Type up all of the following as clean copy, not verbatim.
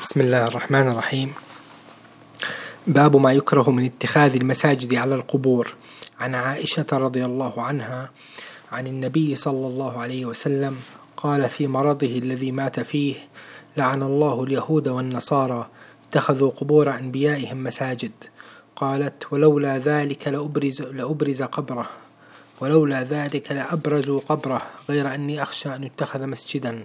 بسم الله الرحمن الرحيم. باب ما يكره من اتخاذ المساجد على القبور. عن عائشة رضي الله عنها عن النبي صلى الله عليه وسلم قال في مرضه الذي مات فيه: لعن الله اليهود والنصارى اتخذوا قبور أنبيائهم مساجد. قالت: ولولا ذلك لأبرزوا قبره غير أني أخشى أن يتخذ مسجدا.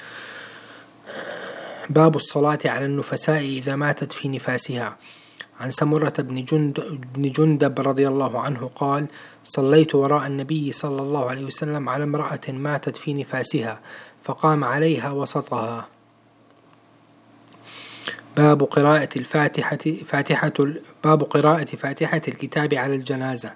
باب الصلاة على النفساء إذا ماتت في نفاسها. عن سمرة بن جندب رضي الله عنه قال: صليت وراء النبي صلى الله عليه وسلم على امرأة ماتت في نفاسها فقام عليها وسطها. باب قراءة فاتحة الكتاب على الجنازة.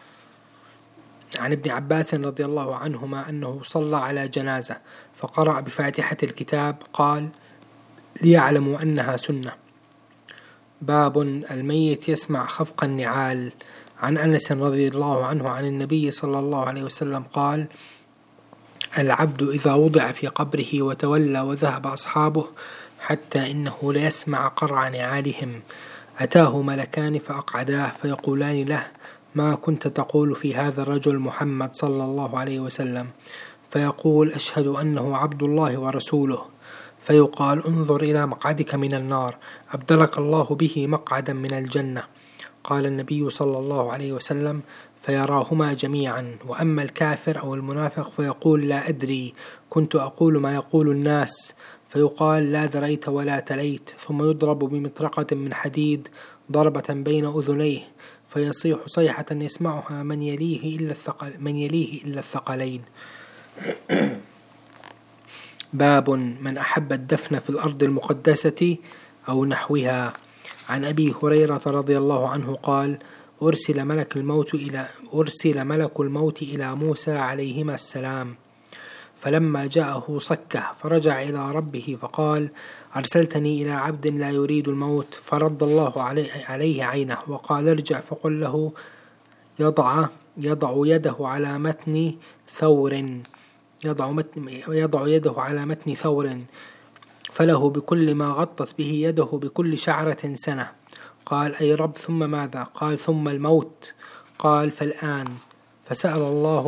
عن ابن عباس رضي الله عنهما أنه صلى على جنازة فقرأ بفاتحة الكتاب، قال: ليعلموا أنها سنة. باب الميت يسمع خفق النعال. عن أنس رضي الله عنه عن النبي صلى الله عليه وسلم قال: العبد إذا وضع في قبره وتولى وذهب أصحابه حتى إنه ليسمع قرع نعالهم، أتاه ملكان فأقعداه فيقولان له: ما كنت تقول في هذا الرجل محمد صلى الله عليه وسلم؟ فيقول: أشهد أنه عبد الله ورسوله. فيقال: انظر إلى مقعدك من النار، أبدلك الله به مقعدا من الجنة. قال النبي صلى الله عليه وسلم: فيراهما جميعا. وأما الكافر أو المنافق فيقول: لا أدري، كنت أقول ما يقول الناس. فيقال: لا دريت ولا تليت. ثم يضرب بمطرقة من حديد ضربة بين أذنيه فيصيح صيحة يسمعها من يليه إلا الثقلين. باب من أحب الدفن في الأرض المقدسة أو نحوها. عن أبي هريرة رضي الله عنه قال: أرسل ملك الموت إلى موسى عليهما السلام، فلما جاءه صكه فرجع إلى ربه فقال: أرسلتني إلى عبد لا يريد الموت. فرد الله عليه عينه وقال: ارجع فقل له يضع يده على متن ثور فله بكل ما غطت به يده بكل شعرة سنة. قال: أي رب، ثم ماذا؟ قال: ثم الموت. قال: فالآن. فسأل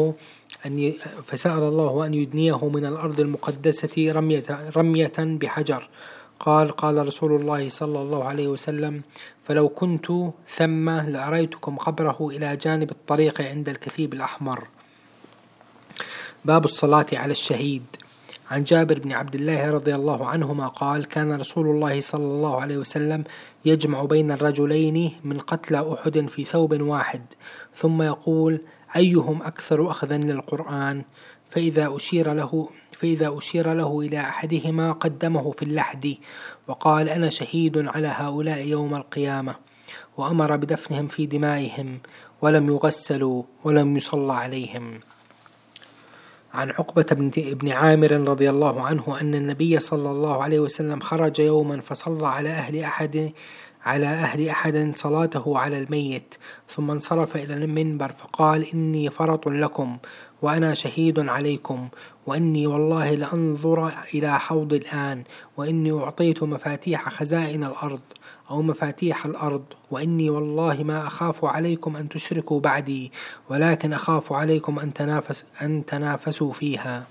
الله أن يدنيه من الأرض المقدسة رمية بحجر. قال رسول الله صلى الله عليه وسلم: فلو كنت ثم لأريتكم قبره إلى جانب الطريق عند الكثيب الأحمر. باب الصلاة على الشهيد. عن جابر بن عبد الله رضي الله عنهما قال: كان رسول الله صلى الله عليه وسلم يجمع بين الرجلين من قتلى أحد في ثوب واحد، ثم يقول: أيهم أكثر أخذا للقرآن؟ فإذا أشير له إلى أحدهما قدمه في اللحد وقال: أنا شهيد على هؤلاء يوم القيامة، وأمر بدفنهم في دمائهم ولم يغسلوا ولم يصلى عليهم. عن عقبة بن عامر رضي الله عنه أن النبي صلى الله عليه وسلم خرج يوما فصلى على أهل أحد صلاته على الميت، ثم انصرف إلى المنبر فقال: إني فرط لكم وأنا شهيد عليكم، وإني والله لأنظر إلى حوض الآن، وإني أعطيت مفاتيح خزائن الأرض أو مفاتيح الأرض، وإني والله ما أخاف عليكم أن تشركوا بعدي، ولكن أخاف عليكم أن تنافسوا فيها.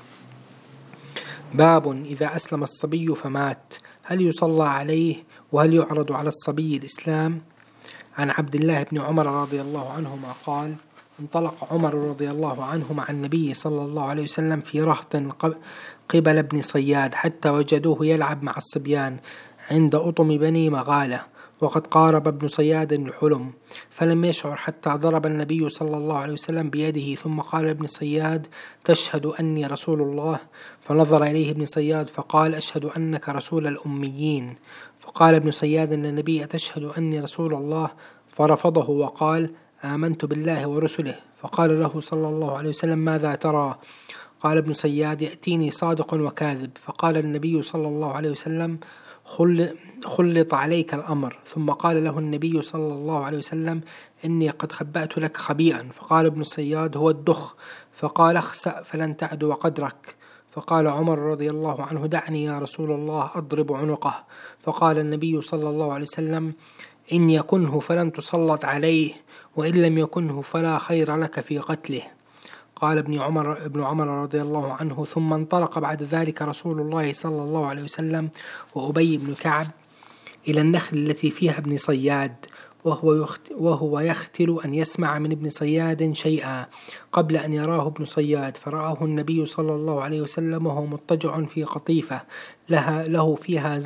باب إذا أسلم الصبي فمات، هل يصلى عليه وهل يعرض على الصبي الإسلام؟ عن عبد الله بن عمر رضي الله عنهما قال: انطلق عمر رضي الله عنه مع النبي صلى الله عليه وسلم في رهط قبل ابن صياد حتى وجدوه يلعب مع الصبيان عند أطم بني مغالة، وقد قارب ابن صياد الحلم، فلم يشعر حتى ضرب النبي صلى الله عليه وسلم بيده، ثم قال ابن صياد: تشهد أني رسول الله؟ فنظر إليه ابن صياد فقال: أشهد أنك رسول الأميين. فقال ابن صياد: أن النبي تشهد أني رسول الله؟ فرفضه وقال: آمنت بالله ورسله. فقال له صلى الله عليه وسلم: ماذا ترى؟ قال ابن صياد: يأتيني صادق وكاذب. فقال النبي صلى الله عليه وسلم: خلط عليك الأمر. ثم قال له النبي صلى الله عليه وسلم: إني قد خبأت لك خبيئا. فقال ابن صياد: هو الدخ. فقال: اخسأ فلن تعدو قدرك. فقال عمر رضي الله عنه: دعني يا رسول الله أضرب عنقه. فقال النبي صلى الله عليه وسلم: إن يكنه فلن تسلط عليه، وإن لم يكنه فلا خير لك في قتله. قال ابن عمر رضي الله عنه: ثم انطلق بعد ذلك رسول الله صلى الله عليه وسلم وأبي بن كعب إلى النخل التي فيها ابن صياد، وهو يختل أن يسمع من ابن صياد شيئا قبل أن يراه ابن صياد، فرآه النبي صلى الله عليه وسلم وهو مضطجع في قطيفة له فيها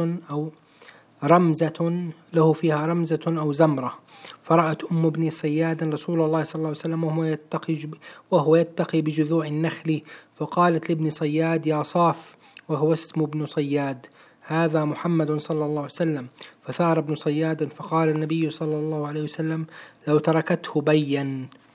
رمزة أو زمرة. فرأت أم ابن صياد رسول الله صلى الله عليه وسلم وهو يتقي بجذوع النخل، فقالت لابن صياد: يا صاف، وهو اسم ابن صياد: هذا محمد صلى الله عليه وسلم. فثار ابن صياد، فقال النبي صلى الله عليه وسلم: لو تركته بين